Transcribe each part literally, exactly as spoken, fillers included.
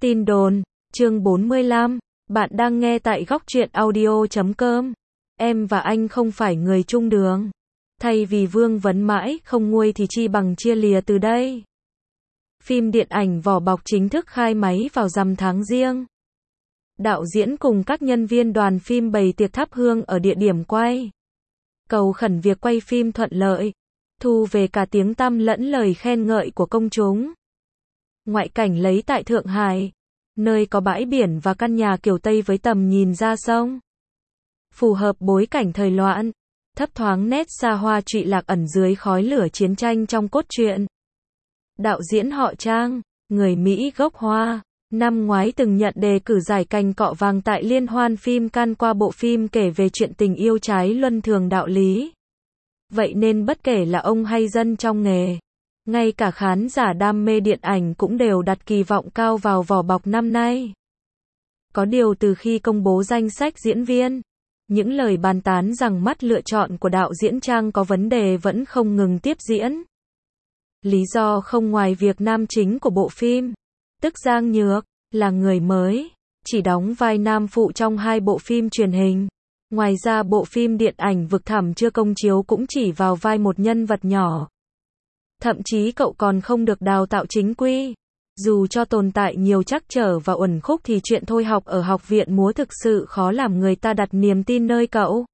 Tin đồn, chương bốn mươi lăm, bạn đang nghe tại góc truyện audio chấm com. Em và anh không phải người chung đường. Thay vì vương vấn mãi không nguôi thì chi bằng chia lìa từ đây. Phim điện ảnh Vỏ Bọc chính thức khai máy vào rằm tháng Giêng. Đạo diễn cùng các nhân viên đoàn phim bày tiệc thắp hương ở địa điểm quay. Cầu khẩn việc quay phim thuận lợi, thu về cả tiếng tăm lẫn lời khen ngợi của công chúng. Ngoại cảnh lấy tại Thượng Hải, nơi có bãi biển và căn nhà kiểu Tây với tầm nhìn ra sông. Phù hợp bối cảnh thời loạn, thấp thoáng nét xa hoa trụy lạc ẩn dưới khói lửa chiến tranh trong cốt truyện. Đạo diễn họ Trang, người Mỹ gốc Hoa, năm ngoái từng nhận đề cử giải cành cọ vàng tại Liên hoan phim Cannes qua bộ phim kể về chuyện tình yêu trái luân thường đạo lý. Vậy nên bất kể là ông hay dân trong nghề, ngay cả khán giả đam mê điện ảnh cũng đều đặt kỳ vọng cao vào Vỏ Bọc năm nay. Có điều từ khi công bố danh sách diễn viên, những lời bàn tán rằng mắt lựa chọn của đạo diễn Trang có vấn đề vẫn không ngừng tiếp diễn. Lý do không ngoài việc nam chính của bộ phim, tức Giang Nhược, là người mới, chỉ đóng vai nam phụ trong hai bộ phim truyền hình. Ngoài ra bộ phim điện ảnh Vực Thẳm chưa công chiếu cũng chỉ vào vai một nhân vật nhỏ. Thậm chí cậu còn không được đào tạo chính quy. Dù cho tồn tại nhiều trắc trở và uẩn khúc thì chuyện thôi học ở học viện múa thực sự khó làm người ta đặt niềm tin nơi cậu.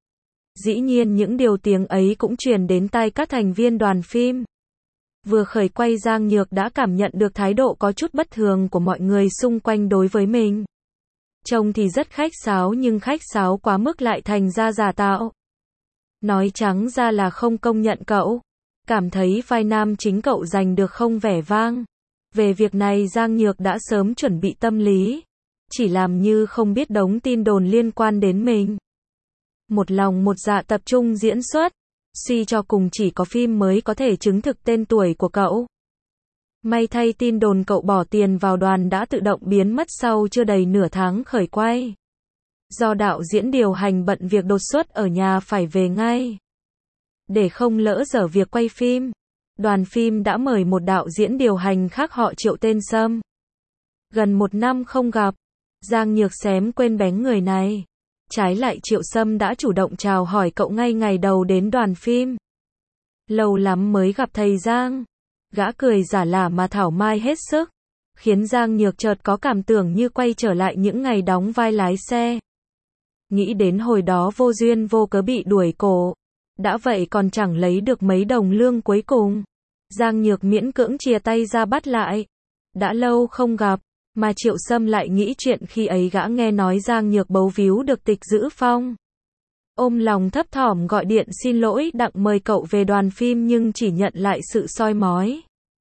Dĩ nhiên những điều tiếng ấy cũng truyền đến tai các thành viên đoàn phim. Vừa khởi quay Giang Nhược đã cảm nhận được thái độ có chút bất thường của mọi người xung quanh đối với mình. Trông thì rất khách sáo nhưng khách sáo quá mức lại thành ra giả tạo. Nói trắng ra là không công nhận cậu. Cảm thấy vai nam chính cậu giành được không vẻ vang. Về việc này Giang Nhược đã sớm chuẩn bị tâm lý. Chỉ làm như không biết đống tin đồn liên quan đến mình. Một lòng một dạ tập trung diễn xuất. Suy cho cùng chỉ có phim mới có thể chứng thực tên tuổi của cậu. May thay tin đồn cậu bỏ tiền vào đoàn đã tự động biến mất sau chưa đầy nửa tháng khởi quay. Do đạo diễn điều hành bận việc đột xuất ở nhà phải về ngay. Để không lỡ dở việc quay phim, đoàn phim đã mời một đạo diễn điều hành khác họ Triệu tên Sâm. Gần một năm không gặp, Giang Nhược xém quên bén người này. Trái lại Triệu Sâm đã chủ động chào hỏi cậu ngay ngày đầu đến đoàn phim. Lâu lắm mới gặp thầy Giang. Gã cười giả lả mà thảo mai hết sức, khiến Giang Nhược chợt có cảm tưởng như quay trở lại những ngày đóng vai lái xe. Nghĩ đến hồi đó vô duyên vô cớ bị đuổi cổ, đã vậy còn chẳng lấy được mấy đồng lương cuối cùng. Giang Nhược miễn cưỡng chìa tay ra bắt lại. Đã lâu không gặp, mà Triệu Sâm lại nghĩ chuyện khi ấy gã nghe nói Giang Nhược bấu víu được tịch giữ phong. Ôm lòng thấp thỏm gọi điện xin lỗi đặng mời cậu về đoàn phim nhưng chỉ nhận lại sự soi mói.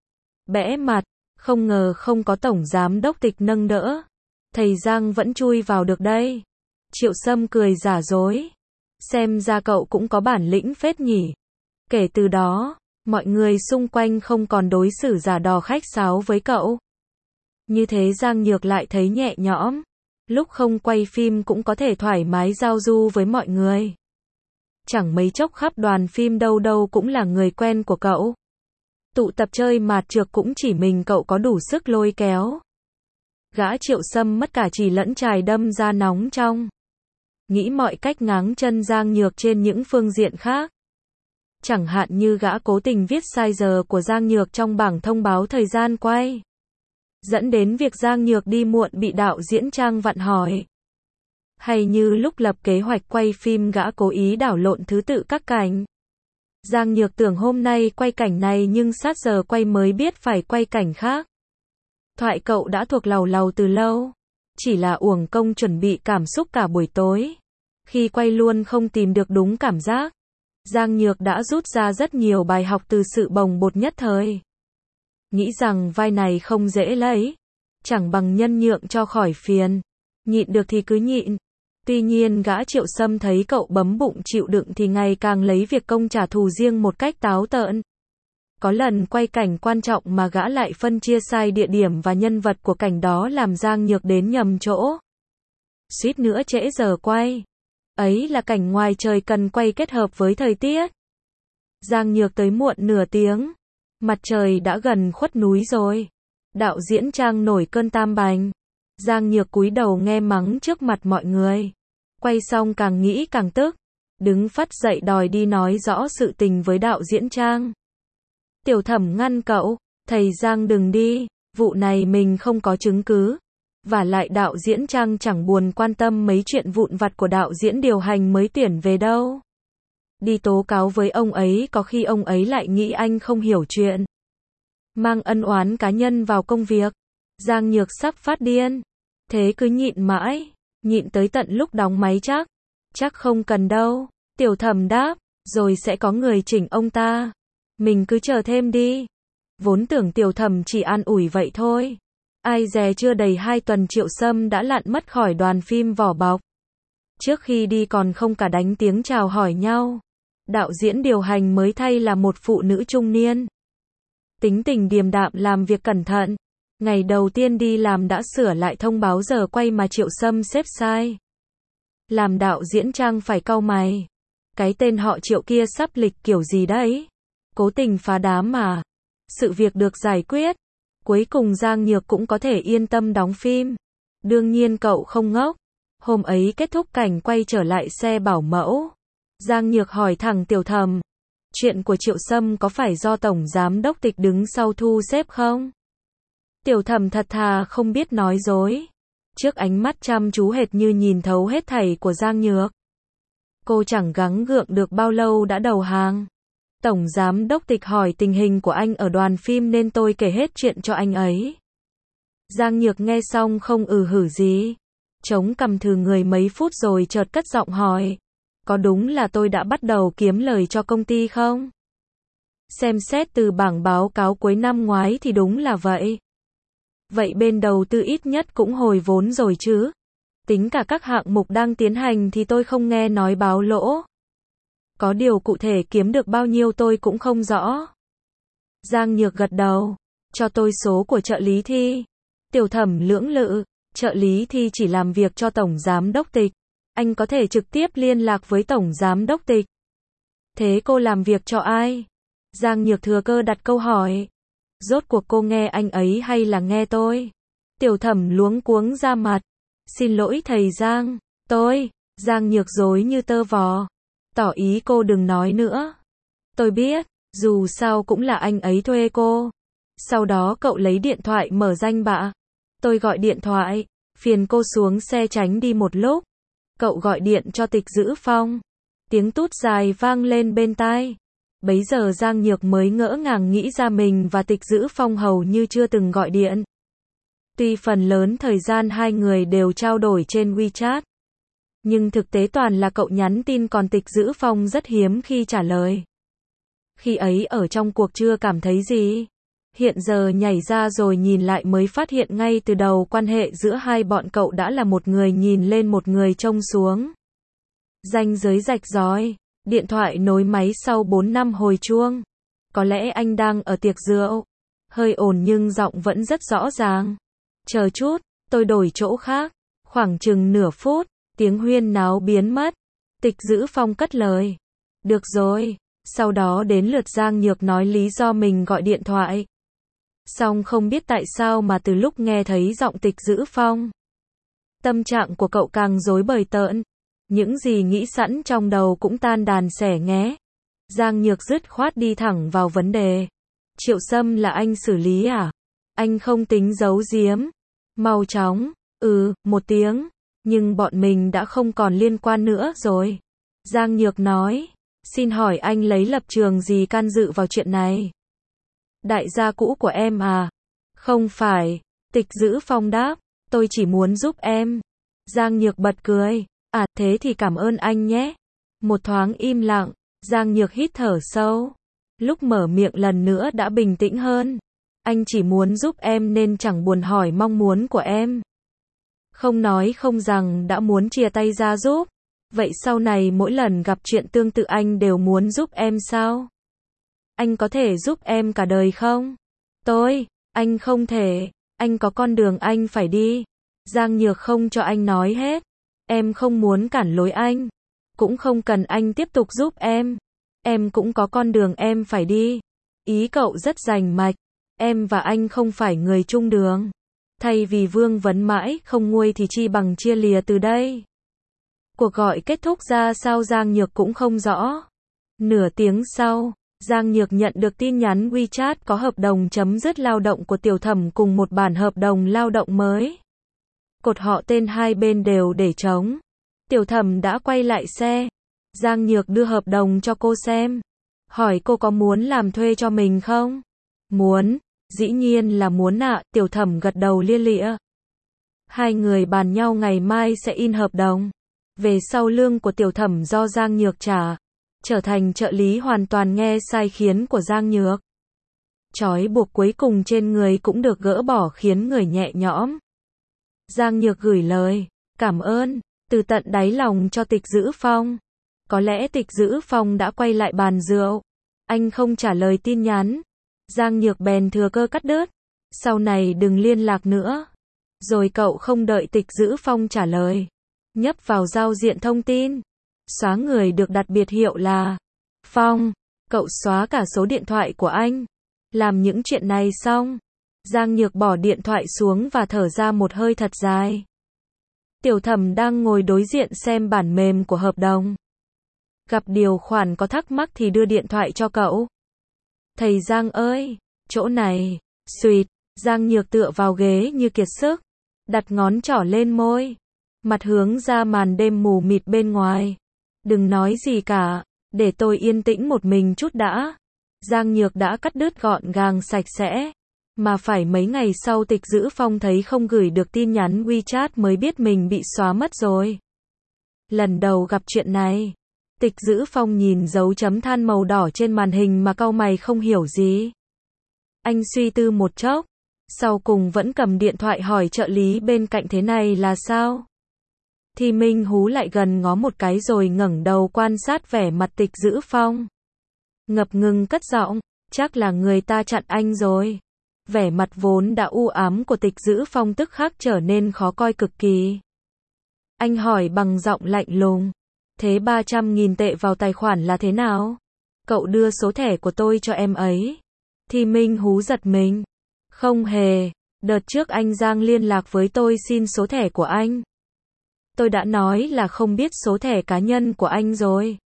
Bẽ mặt, không ngờ không có tổng giám đốc tịch nâng đỡ. Thầy Giang vẫn chui vào được đây. Triệu Sâm cười giả dối. Xem ra cậu cũng có bản lĩnh phết nhỉ. Kể từ đó, mọi người xung quanh không còn đối xử giả đò khách sáo với cậu. Như thế Giang Nhược lại thấy nhẹ nhõm. Lúc không quay phim cũng có thể thoải mái giao du với mọi người. Chẳng mấy chốc khắp đoàn phim đâu đâu cũng là người quen của cậu. Tụ tập chơi mạt trược cũng chỉ mình cậu có đủ sức lôi kéo. Gã Triệu Sâm mất cả chỉ lẫn trài đâm ra nóng trong. Nghĩ mọi cách ngáng chân Giang Nhược trên những phương diện khác. Chẳng hạn như gã cố tình viết sai giờ của Giang Nhược trong bảng thông báo thời gian quay. Dẫn đến việc Giang Nhược đi muộn bị đạo diễn Trang vặn hỏi. Hay như lúc lập kế hoạch quay phim gã cố ý đảo lộn thứ tự các cảnh. Giang Nhược tưởng hôm nay quay cảnh này nhưng sát giờ quay mới biết phải quay cảnh khác. Thoại cậu đã thuộc lầu lầu từ lâu. Chỉ là uổng công chuẩn bị cảm xúc cả buổi tối. Khi quay luôn không tìm được đúng cảm giác. Giang Nhược đã rút ra rất nhiều bài học từ sự bồng bột nhất thời. Nghĩ rằng vai này không dễ lấy. Chẳng bằng nhân nhượng cho khỏi phiền. Nhịn được thì cứ nhịn. Tuy nhiên gã Triệu Sâm thấy cậu bấm bụng chịu đựng thì ngày càng lấy việc công trả thù riêng một cách táo tợn. Có lần quay cảnh quan trọng mà gã lại phân chia sai địa điểm và nhân vật của cảnh đó làm Giang Nhược đến nhầm chỗ. Suýt nữa trễ giờ quay. Ấy là cảnh ngoài trời cần quay kết hợp với thời tiết. Giang Nhược tới muộn nửa tiếng. Mặt trời đã gần khuất núi rồi. Đạo diễn Trang nổi cơn tam bành. Giang Nhược cúi đầu nghe mắng trước mặt mọi người. Quay xong càng nghĩ càng tức. Đứng phắt dậy đòi đi nói rõ sự tình với đạo diễn Trang. Tiểu Thẩm ngăn cậu. Thầy Giang đừng đi. Vụ này mình không có chứng cứ. Và lại đạo diễn Trang chẳng buồn quan tâm mấy chuyện vụn vặt của đạo diễn điều hành mới tuyển về đâu. Đi tố cáo với ông ấy có khi ông ấy lại nghĩ anh không hiểu chuyện. Mang ân oán cá nhân vào công việc. Giang Nhược sắp phát điên. Thế cứ nhịn mãi. Nhịn tới tận lúc đóng máy chắc. Chắc không cần đâu. Tiểu Thẩm đáp. Rồi sẽ có người chỉnh ông ta. Mình cứ chờ thêm đi. Vốn tưởng Tiểu Thẩm chỉ an ủi vậy thôi. Ai dè chưa đầy hai tuần Triệu Sâm đã lặn mất khỏi đoàn phim vỏ bọc. Trước khi đi còn không cả đánh tiếng chào hỏi nhau. Đạo diễn điều hành mới thay là một phụ nữ trung niên. Tính tình điềm đạm làm việc cẩn thận. Ngày đầu tiên đi làm đã sửa lại thông báo giờ quay mà Triệu Sâm xếp sai. Làm đạo diễn Trang phải cau mày. Cái tên họ Triệu kia sắp lịch kiểu gì đấy? Cố tình phá đám mà. Sự việc được giải quyết. Cuối cùng Giang Nhược cũng có thể yên tâm đóng phim. Đương nhiên cậu không ngốc. Hôm ấy kết thúc cảnh quay trở lại xe bảo mẫu. Giang Nhược hỏi thẳng Tiểu Thẩm. Chuyện của Triệu Sâm có phải do Tổng Giám Đốc Tịch đứng sau thu xếp không? Tiểu Thẩm thật thà không biết nói dối. Trước ánh mắt chăm chú hệt như nhìn thấu hết thảy của Giang Nhược. Cô chẳng gắng gượng được bao lâu đã đầu hàng. Tổng Giám Đốc Tịch hỏi tình hình của anh ở đoàn phim nên tôi kể hết chuyện cho anh ấy. Giang Nhược nghe xong không ừ hử gì. Chống cằm thừ người mấy phút rồi chợt cất giọng hỏi. Có đúng là tôi đã bắt đầu kiếm lời cho công ty không? Xem xét từ bảng báo cáo cuối năm ngoái thì đúng là vậy. Vậy bên đầu tư ít nhất cũng hồi vốn rồi chứ? Tính cả các hạng mục đang tiến hành thì tôi không nghe nói báo lỗ. Có điều cụ thể kiếm được bao nhiêu tôi cũng không rõ. Giang Nhược gật đầu. Cho tôi số của trợ lý Thi. Tiểu Thẩm lưỡng lự. Trợ lý Thi chỉ làm việc cho Tổng Giám Đốc Tịch. Anh có thể trực tiếp liên lạc với Tổng Giám Đốc Tịch. Thế cô làm việc cho ai? Giang Nhược thừa cơ đặt câu hỏi. Rốt cuộc cô nghe anh ấy hay là nghe tôi? Tiểu Thẩm luống cuống ra mặt. Xin lỗi thầy Giang. Tôi. Giang Nhược dối như tơ vò. Tỏ ý cô đừng nói nữa. Tôi biết. Dù sao cũng là anh ấy thuê cô. Sau đó cậu lấy điện thoại mở danh bạ. Tôi gọi điện thoại. Phiền cô xuống xe tránh đi một lúc. Cậu gọi điện cho Tịch Dữ Phong. Tiếng tút dài vang lên bên tai. Bấy giờ Giang Nhược mới ngỡ ngàng nghĩ ra mình và Tịch Dữ Phong hầu như chưa từng gọi điện. Tuy phần lớn thời gian hai người đều trao đổi trên WeChat. Nhưng thực tế toàn là cậu nhắn tin còn Tịch Dữ Phong rất hiếm khi trả lời. Khi ấy ở trong cuộc chưa cảm thấy gì. Hiện giờ nhảy ra rồi nhìn lại mới phát hiện ngay từ đầu quan hệ giữa hai bọn cậu đã là một người nhìn lên một người trông xuống. Ranh giới rạch ròi. Điện thoại nối máy sau bốn năm hồi chuông. Có lẽ anh đang ở tiệc rượu. Hơi ồn nhưng giọng vẫn rất rõ ràng. Chờ chút, tôi đổi chỗ khác. Khoảng chừng nửa phút, tiếng huyên náo biến mất. Tịch Dữ Phong cất lời. Được rồi. Sau đó đến lượt Giang Nhược nói lý do mình gọi điện thoại. Song không biết tại sao mà từ lúc nghe thấy giọng Tịch Dữ Phong, tâm trạng của cậu càng rối bời tợn. Những gì nghĩ sẵn trong đầu cũng tan đàn xẻ nghé. Giang Nhược dứt khoát đi thẳng vào vấn đề. Triệu Sâm là anh xử lý à? Anh không tính giấu giếm. Mau chóng. Ừ, một tiếng. Nhưng bọn mình đã không còn liên quan nữa rồi. Giang Nhược nói. Xin hỏi anh lấy lập trường gì can dự vào chuyện này? Đại gia cũ của em à? Không phải. Tịch Dữ Phong đáp. Tôi chỉ muốn giúp em. Giang Nhược bật cười. À, thế thì cảm ơn anh nhé. Một thoáng im lặng. Giang Nhược hít thở sâu. Lúc mở miệng lần nữa đã bình tĩnh hơn. Anh chỉ muốn giúp em nên chẳng buồn hỏi mong muốn của em. Không nói không rằng đã muốn chia tay ra giúp. Vậy sau này mỗi lần gặp chuyện tương tự anh đều muốn giúp em sao? Anh có thể giúp em cả đời không? Tôi, anh không thể. Anh có con đường anh phải đi. Giang Nhược không cho anh nói hết. Em không muốn cản lối anh. Cũng không cần anh tiếp tục giúp em. Em cũng có con đường em phải đi. Ý cậu rất rành mạch. Em và anh không phải người chung đường. Thay vì vương vấn mãi không nguôi thì chi bằng chia lìa từ đây. Cuộc gọi kết thúc ra sao Giang Nhược cũng không rõ. Nửa tiếng sau, Giang Nhược nhận được tin nhắn WeChat có hợp đồng chấm dứt lao động của Tiểu Thẩm cùng một bản hợp đồng lao động mới. Cột họ tên hai bên đều để trống. Tiểu Thẩm đã quay lại xe. Giang Nhược đưa hợp đồng cho cô xem. Hỏi cô có muốn làm thuê cho mình không? Muốn, dĩ nhiên là muốn ạ, Tiểu Thẩm gật đầu lia lịa. Hai người bàn nhau ngày mai sẽ in hợp đồng. Về sau lương của Tiểu Thẩm do Giang Nhược trả. Trở thành trợ lý hoàn toàn nghe sai khiến của Giang Nhược. Trói buộc cuối cùng trên người cũng được gỡ bỏ khiến người nhẹ nhõm. Giang Nhược gửi lời cảm ơn từ tận đáy lòng cho Tịch Dữ Phong. Có lẽ Tịch Dữ Phong đã quay lại bàn rượu. Anh không trả lời tin nhắn. Giang Nhược bèn thừa cơ cắt đứt. Sau này đừng liên lạc nữa. Rồi cậu không đợi Tịch Dữ Phong trả lời. Nhấp vào giao diện thông tin. Xóa người được đặt biệt hiệu là Phong. Cậu xóa cả số điện thoại của anh. Làm những chuyện này xong, Giang Nhược bỏ điện thoại xuống và thở ra một hơi thật dài. Tiểu Thẩm đang ngồi đối diện xem bản mềm của hợp đồng. Gặp điều khoản có thắc mắc thì đưa điện thoại cho cậu. Thầy Giang ơi, chỗ này, suýt, Giang Nhược tựa vào ghế như kiệt sức, đặt ngón trỏ lên môi, mặt hướng ra màn đêm mù mịt bên ngoài. Đừng nói gì cả, để tôi yên tĩnh một mình chút đã. Giang Nhược đã cắt đứt gọn gàng sạch sẽ. Mà phải mấy ngày sau Tịch Dữ Phong thấy không gửi được tin nhắn WeChat mới biết mình bị xóa mất rồi. Lần đầu gặp chuyện này, Tịch Dữ Phong nhìn dấu chấm than màu đỏ trên màn hình mà cau mày không hiểu gì. Anh suy tư một chốc, sau cùng vẫn cầm điện thoại hỏi trợ lý bên cạnh thế này là sao? Thì Minh hú lại gần ngó một cái rồi ngẩng đầu quan sát vẻ mặt Tịch Dữ Phong. Ngập ngừng cất giọng, chắc là người ta chặn anh rồi. Vẻ mặt vốn đã u ám của Tịch Dữ Phong tức khắc trở nên khó coi cực kỳ. Anh hỏi bằng giọng lạnh lùng, thế ba trăm nghìn tệ vào tài khoản là thế nào? Cậu đưa số thẻ của tôi cho em ấy. Thì Minh hú giật mình. Không hề, đợt trước anh Giang liên lạc với tôi xin số thẻ của anh. Tôi đã nói là không biết số thẻ cá nhân của anh rồi.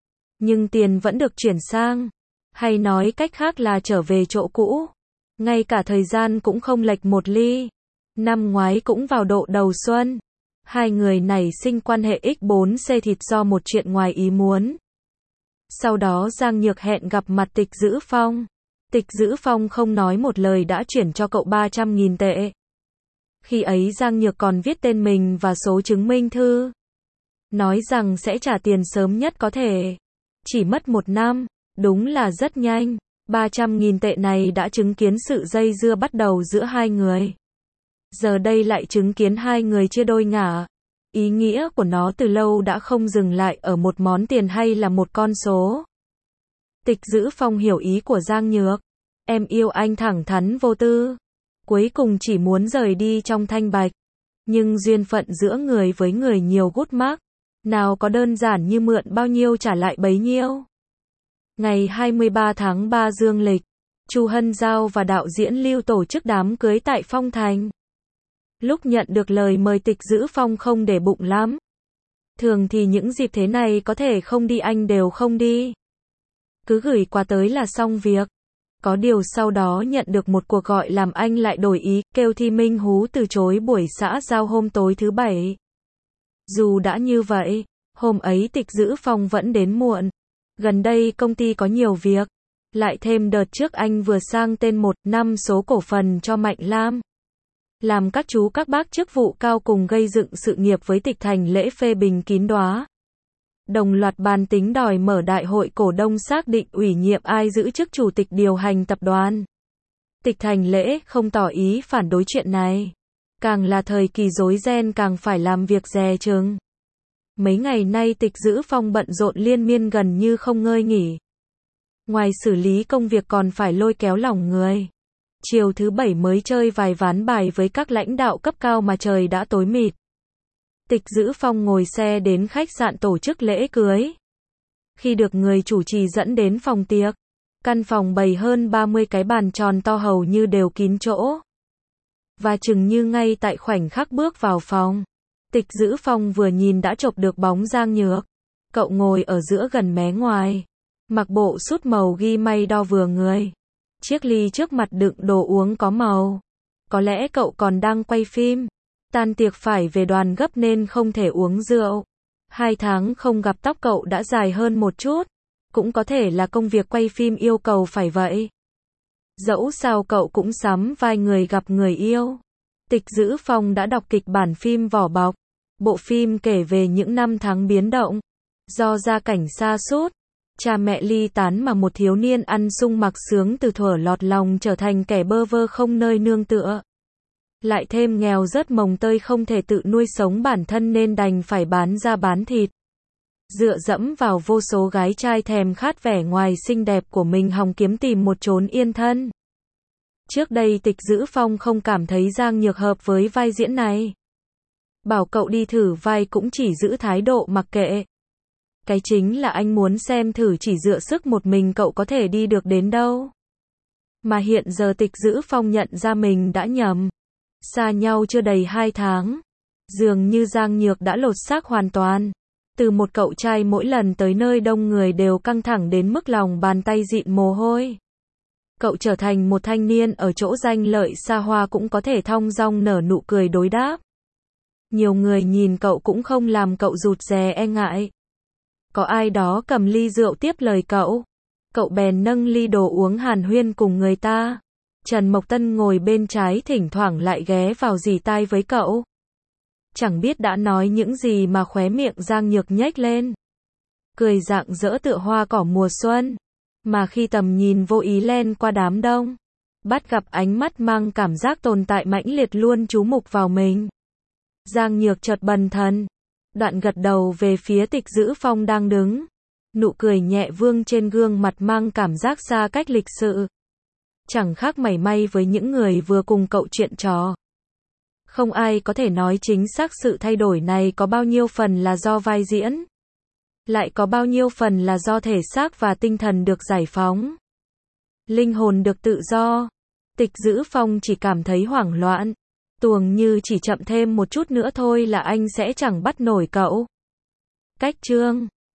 Nhưng tiền vẫn được chuyển sang. Hay nói cách khác là trở về chỗ cũ. Ngay cả thời gian cũng không lệch một ly. Năm ngoái cũng vào độ đầu xuân. Hai người nảy sinh quan hệ x bốn c thịt do một chuyện ngoài ý muốn. Sau đó Giang Nhược hẹn gặp mặt Tịch Dữ Phong. Tịch Dữ Phong không nói một lời đã chuyển cho cậu ba trăm nghìn tệ. Khi ấy Giang Nhược còn viết tên mình và số chứng minh thư. Nói rằng sẽ trả tiền sớm nhất có thể. Chỉ mất một năm, đúng là rất nhanh. ba trăm nghìn tệ này đã chứng kiến sự dây dưa bắt đầu giữa hai người. Giờ đây lại chứng kiến hai người chia đôi ngả. Ý nghĩa của nó từ lâu đã không dừng lại ở một món tiền hay là một con số. Tịch Dữ Phong hiểu ý của Giang Nhược. Em yêu anh thẳng thắn vô tư. Cuối cùng chỉ muốn rời đi trong thanh bạch. Nhưng duyên phận giữa người với người nhiều gút mắc. Nào có đơn giản như mượn bao nhiêu trả lại bấy nhiêu. Ngày hai mươi ba tháng ba dương lịch, Chu Hân Giao và đạo diễn Lưu tổ chức đám cưới tại Phong Thành. Lúc nhận được lời mời Tịch Dữ Phong không để bụng lắm. Thường thì những dịp thế này có thể không đi anh đều không đi. Cứ gửi quà tới là xong việc. Có điều sau đó nhận được một cuộc gọi làm anh lại đổi ý, kêu Thi Minh Hú từ chối buổi xã giao hôm tối thứ bảy. Dù đã như vậy, hôm ấy Tịch Dữ Phong vẫn đến muộn. Gần đây công ty có nhiều việc. Lại thêm đợt trước anh vừa sang tên một năm số cổ phần cho Mạnh Lam. Làm các chú các bác chức vụ cao cùng gây dựng sự nghiệp với Tịch Thành lễ phê bình kín đóa. Đồng loạt bàn tính đòi mở đại hội cổ đông xác định ủy nhiệm ai giữ chức chủ tịch điều hành tập đoàn. Tịch Thành lễ không tỏ ý phản đối chuyện này. Càng là thời kỳ rối ren càng phải làm việc dè chừng. Mấy ngày nay Tịch Dữ Phong bận rộn liên miên gần như không ngơi nghỉ. Ngoài xử lý công việc còn phải lôi kéo lòng người. Chiều thứ bảy mới chơi vài ván bài với các lãnh đạo cấp cao mà trời đã tối mịt. Tịch Dữ Phong ngồi xe đến khách sạn tổ chức lễ cưới. Khi được người chủ trì dẫn đến phòng tiệc, Căn phòng bày hơn ba mươi cái bàn tròn to hầu như đều kín chỗ. Và chừng như ngay tại khoảnh khắc bước vào phòng, Tịch Dữ Phong vừa nhìn đã chộp được bóng Giang Nhược. Cậu ngồi ở giữa gần mé ngoài, mặc bộ sút màu ghi may đo vừa người. Chiếc ly trước mặt đựng đồ uống có màu. Có lẽ cậu còn đang quay phim. Tan tiệc phải về đoàn gấp nên không thể uống rượu. Hai tháng không gặp tóc cậu đã dài hơn một chút. Cũng có thể là công việc quay phim yêu cầu phải vậy. Dẫu sao cậu cũng sắm vai người gặp người yêu. Tịch Dữ Phong đã đọc kịch bản phim Vỏ Bọc. Bộ phim kể về những năm tháng biến động. Do gia cảnh sa sút, cha mẹ ly tán mà một thiếu niên ăn sung mặc sướng từ thuở lọt lòng trở thành kẻ bơ vơ không nơi nương tựa. Lại thêm nghèo rớt mồng tơi không thể tự nuôi sống bản thân nên đành phải bán da bán thịt. Dựa dẫm vào vô số gái trai thèm khát vẻ ngoài xinh đẹp của mình hòng kiếm tìm một chốn yên thân. Trước đây Tịch Dữ Phong không cảm thấy Giang Nhược hợp với vai diễn này. Bảo cậu đi thử vai cũng chỉ giữ thái độ mặc kệ. Cái chính là anh muốn xem thử chỉ dựa sức một mình cậu có thể đi được đến đâu. Mà hiện giờ Tịch Dữ Phong nhận ra mình đã nhầm. Xa nhau chưa đầy hai tháng. Dường như Giang Nhược đã lột xác hoàn toàn. Từ một cậu trai mỗi lần tới nơi đông người đều căng thẳng đến mức lòng bàn tay dịn mồ hôi. Cậu trở thành một thanh niên ở chỗ danh lợi xa hoa cũng có thể thong dong nở nụ cười đối đáp. Nhiều người nhìn cậu cũng không làm cậu rụt rè e ngại. Có ai đó cầm ly rượu tiếp lời cậu. Cậu bèn nâng ly đồ uống hàn huyên cùng người ta. Trần Mộc Tân ngồi bên trái thỉnh thoảng lại ghé vào rỉ tai với cậu. Chẳng biết đã nói những gì mà khóe miệng Giang Nhược nhếch lên. Cười rạng rỡ tựa hoa cỏ mùa xuân. Mà khi tầm nhìn vô ý len qua đám đông, bắt gặp ánh mắt mang cảm giác tồn tại mãnh liệt luôn chú mục vào mình. Giang Nhược chợt bần thần. Đoạn gật đầu về phía Tịch Dữ Phong đang đứng. Nụ cười nhẹ vương trên gương mặt mang cảm giác xa cách lịch sự. Chẳng khác mảy may với những người vừa cùng cậu chuyện trò. Không ai có thể nói chính xác sự thay đổi này có bao nhiêu phần là do vai diễn. Lại có bao nhiêu phần là do thể xác và tinh thần được giải phóng. Linh hồn được tự do. Tịch Dữ Phong chỉ cảm thấy hoảng loạn. Tuồng như chỉ chậm thêm một chút nữa thôi là anh sẽ chẳng bắt nổi cậu. Cách chương